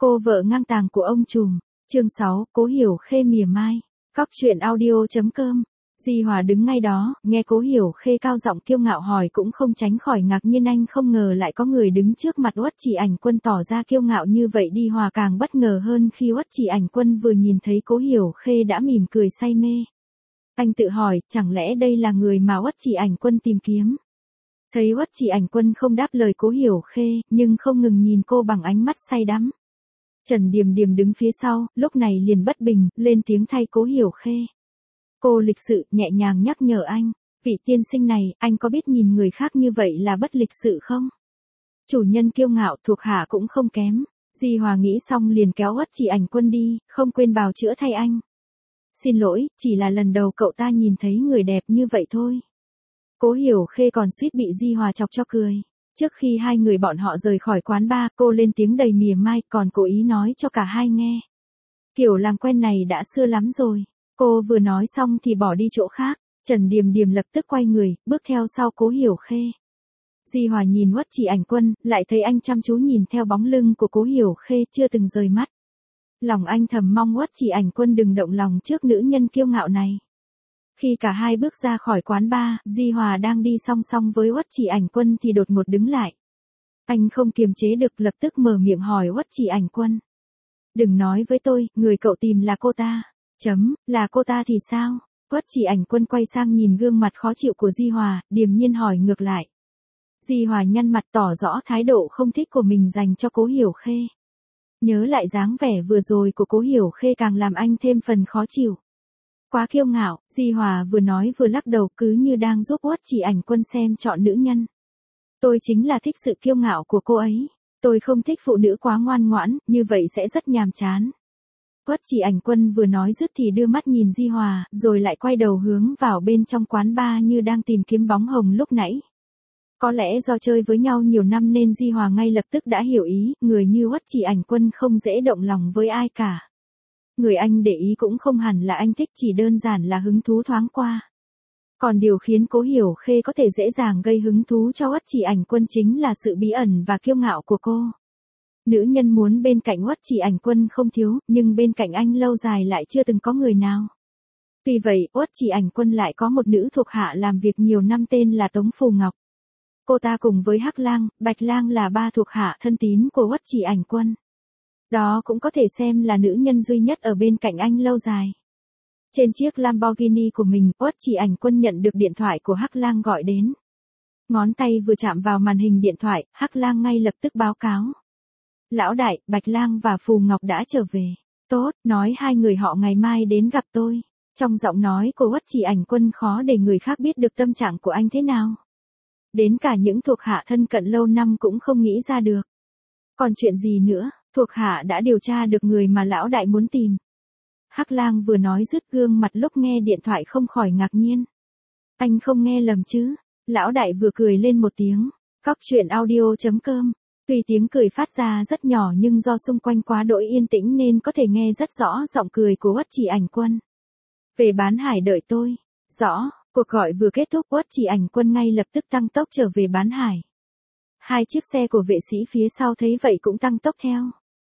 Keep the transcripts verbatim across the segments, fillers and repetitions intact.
Cô vợ ngang tàng của ông trùm. Chương sáu, Cố Hiểu Khê mỉa mai. Cóc truyện audio.com. Di Hòa đứng ngay đó, nghe Cố Hiểu Khê cao giọng kiêu ngạo hỏi cũng không tránh khỏi ngạc nhiên, anh không ngờ lại có người đứng trước mặt Uất Chỉ Ảnh Quân tỏ ra kiêu ngạo như vậy. Di Hòa càng bất ngờ hơn khi Uất Chỉ Ảnh Quân vừa nhìn thấy Cố Hiểu Khê đã mỉm cười say mê. Anh tự hỏi, chẳng lẽ đây là người mà Uất Chỉ Ảnh Quân tìm kiếm? Thấy Uất Chỉ Ảnh Quân không đáp lời Cố Hiểu Khê, nhưng không ngừng nhìn cô bằng ánh mắt say đắm. Trần Điềm Điềm đứng phía sau, lúc này liền bất bình, lên tiếng thay Cố Hiểu Khê. Cô lịch sự, nhẹ nhàng nhắc nhở anh, vị tiên sinh này, anh có biết nhìn người khác như vậy là bất lịch sự không? Chủ nhân kiêu ngạo, thuộc hạ cũng không kém. Di Hòa nghĩ xong liền kéo Uất Chỉ Ảnh Quân đi, không quên bào chữa thay anh. Xin lỗi, chỉ là lần đầu cậu ta nhìn thấy người đẹp như vậy thôi. Cố Hiểu Khê còn suýt bị Di Hòa chọc cho cười. Trước khi hai người bọn họ rời khỏi quán bar, cô lên tiếng đầy mỉa mai, còn cố ý nói cho cả hai nghe. Kiểu làm quen này đã xưa lắm rồi. Cô vừa nói xong thì bỏ đi chỗ khác. Trần Điềm Điềm lập tức quay người, bước theo sau Cố Hiểu Khê. Di Hòa nhìn Uất Chỉ Ảnh Quân, lại thấy anh chăm chú nhìn theo bóng lưng của Cố Hiểu Khê chưa từng rời mắt. Lòng anh thầm mong Uất Chỉ Ảnh Quân đừng động lòng trước nữ nhân kiêu ngạo này. Khi cả hai bước ra khỏi quán bar, Di Hòa đang đi song song với Uất Chỉ Ảnh Quân thì đột ngột đứng lại. Anh không kiềm chế được lập tức mở miệng hỏi Uất Chỉ Ảnh Quân. Đừng nói với tôi, người cậu tìm là cô ta. Chấm, là cô ta thì sao? Uất Chỉ Ảnh Quân quay sang nhìn gương mặt khó chịu của Di Hòa, điềm nhiên hỏi ngược lại. Di Hòa nhăn mặt tỏ rõ thái độ không thích của mình dành cho Cố Hiểu Khê. Nhớ lại dáng vẻ vừa rồi của Cố Hiểu Khê càng làm anh thêm phần khó chịu. Quá kiêu ngạo, Di Hòa vừa nói vừa lắc đầu cứ như đang giúp Uất Chỉ Ảnh Quân xem chọn nữ nhân. Tôi chính là thích sự kiêu ngạo của cô ấy. Tôi không thích phụ nữ quá ngoan ngoãn, như vậy sẽ rất nhàm chán. Uất Chỉ Ảnh Quân vừa nói dứt thì đưa mắt nhìn Di Hòa, rồi lại quay đầu hướng vào bên trong quán bar như đang tìm kiếm bóng hồng lúc nãy. Có lẽ do chơi với nhau nhiều năm nên Di Hòa ngay lập tức đã hiểu ý, người như Uất Chỉ Ảnh Quân không dễ động lòng với ai cả. Người anh để ý cũng không hẳn là anh thích, chỉ đơn giản là hứng thú thoáng qua. Còn điều khiến Cố Hiểu Khê có thể dễ dàng gây hứng thú cho Uất Chỉ Ảnh Quân chính là sự bí ẩn và kiêu ngạo của cô. Nữ nhân muốn bên cạnh Uất Chỉ Ảnh Quân không thiếu, nhưng bên cạnh anh lâu dài lại chưa từng có người nào. Tuy vậy, Uất Chỉ Ảnh Quân lại có một nữ thuộc hạ làm việc nhiều năm tên là Tống Phù Ngọc. Cô ta cùng với Hắc Lang, Bạch Lang là ba thuộc hạ thân tín của Uất Chỉ Ảnh Quân. Đó cũng có thể xem là nữ nhân duy nhất ở bên cạnh anh lâu dài. Trên chiếc Lamborghini của mình, Uất Chỉ Ảnh Quân nhận được điện thoại của Hắc Lang gọi đến. Ngón tay vừa chạm vào màn hình điện thoại, Hắc Lang ngay lập tức báo cáo. Lão đại, Bạch Lang và Phù Ngọc đã trở về. Tốt, nói hai người họ ngày mai đến gặp tôi. Trong giọng nói của Uất Chỉ Ảnh Quân khó để người khác biết được tâm trạng của anh thế nào. Đến cả những thuộc hạ thân cận lâu năm cũng không nghĩ ra được. Còn chuyện gì nữa, thuộc hạ đã điều tra được người mà lão đại muốn tìm. Hắc Lang vừa nói dứt gương mặt lúc nghe điện thoại không khỏi ngạc nhiên. Anh không nghe lầm chứ? Lão đại vừa cười lên một tiếng. Cóc truyện audio.com. Tuy tiếng cười phát ra rất nhỏ nhưng do xung quanh quá đỗi yên tĩnh nên có thể nghe rất rõ giọng cười của Uất Chỉ Ảnh Quân. Về Bán Hải đợi tôi. Rõ, cuộc gọi vừa kết thúc Uất Chỉ Ảnh Quân ngay lập tức tăng tốc trở về Bán Hải. Hai chiếc xe của vệ sĩ phía sau thấy vậy cũng tăng tốc theo.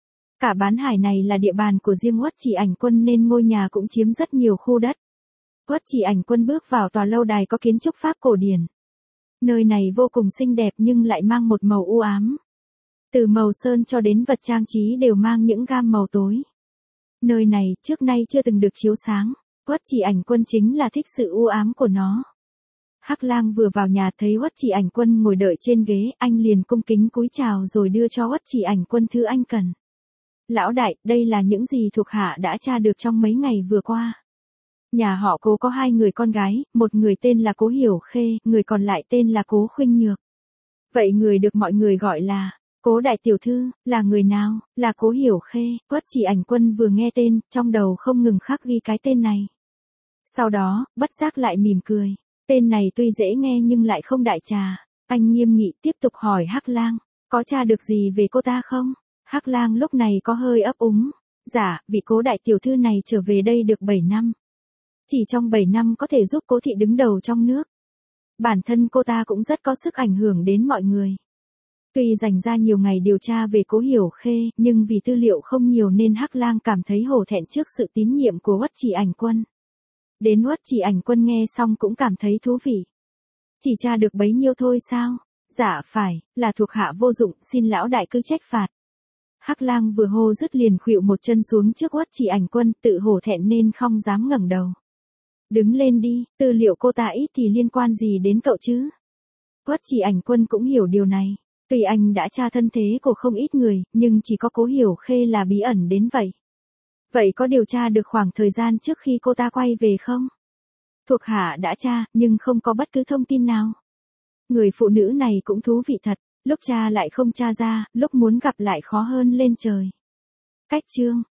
Cả Bán Hải này là địa bàn của riêng Uất Chỉ Ảnh Quân nên ngôi nhà cũng chiếm rất nhiều khu đất. Uất Chỉ Ảnh Quân bước vào tòa lâu đài có kiến trúc Pháp cổ điển. Nơi này vô cùng xinh đẹp nhưng lại mang một màu u ám. Từ màu sơn cho đến vật trang trí đều mang những gam màu tối. Nơi này trước nay chưa từng được chiếu sáng. Uất Chỉ Ảnh Quân chính là thích sự u ám của nó. Hắc Lang vừa vào nhà thấy Uất Chỉ Ảnh Quân ngồi đợi trên ghế, anh liền cung kính cúi chào rồi đưa cho Uất Chỉ Ảnh Quân thứ anh cần. Lão đại, đây là những gì thuộc hạ đã tra được trong mấy ngày vừa qua. Nhà họ Cố có hai người con gái, một người tên là Cố Hiểu Khê, người còn lại tên là Cố Khuynh Nhược. Vậy người được mọi người gọi là Cố đại tiểu thư, là người nào? Là Cố Hiểu Khê. Uất Chỉ Ảnh Quân vừa nghe tên, trong đầu không ngừng khắc ghi cái tên này. Sau đó, bất giác lại mỉm cười. Tên này tuy dễ nghe nhưng lại không đại trà. Anh nghiêm nghị tiếp tục hỏi Hắc Lang, có tra được gì về cô ta không? Hắc Lang lúc này có hơi ấp úng. Dạ, vị Cố đại tiểu thư này trở về đây được bảy năm. Chỉ trong bảy năm có thể giúp Cố thị đứng đầu trong nước. Bản thân cô ta cũng rất có sức ảnh hưởng đến mọi người. Tuy dành ra nhiều ngày điều tra về Cố Hiểu Khê, nhưng vì tư liệu không nhiều nên Hắc Lang cảm thấy hổ thẹn trước sự tín nhiệm của Uất Chỉ Ảnh Quân. Đến Uất Chỉ Ảnh Quân nghe xong cũng cảm thấy thú vị. Chỉ tra được bấy nhiêu thôi sao? Dạ phải, là thuộc hạ vô dụng, xin lão đại cứ trách phạt. Hắc Lang vừa hô dứt liền khuỵu một chân xuống trước Uất Chỉ Ảnh Quân, tự hổ thẹn nên không dám ngẩng đầu. Đứng lên đi, tư liệu cô ta ít thì liên quan gì đến cậu chứ? Uất Chỉ Ảnh Quân cũng hiểu điều này. Tuy anh đã tra thân thế của không ít người, nhưng chỉ có Cố Hiểu Khê là bí ẩn đến vậy. Vậy có điều tra được khoảng thời gian trước khi cô ta quay về không? Thuộc hạ đã tra, nhưng không có bất cứ thông tin nào. Người phụ nữ này cũng thú vị thật, lúc tra lại không tra ra, lúc muốn gặp lại khó hơn lên trời. Cách chương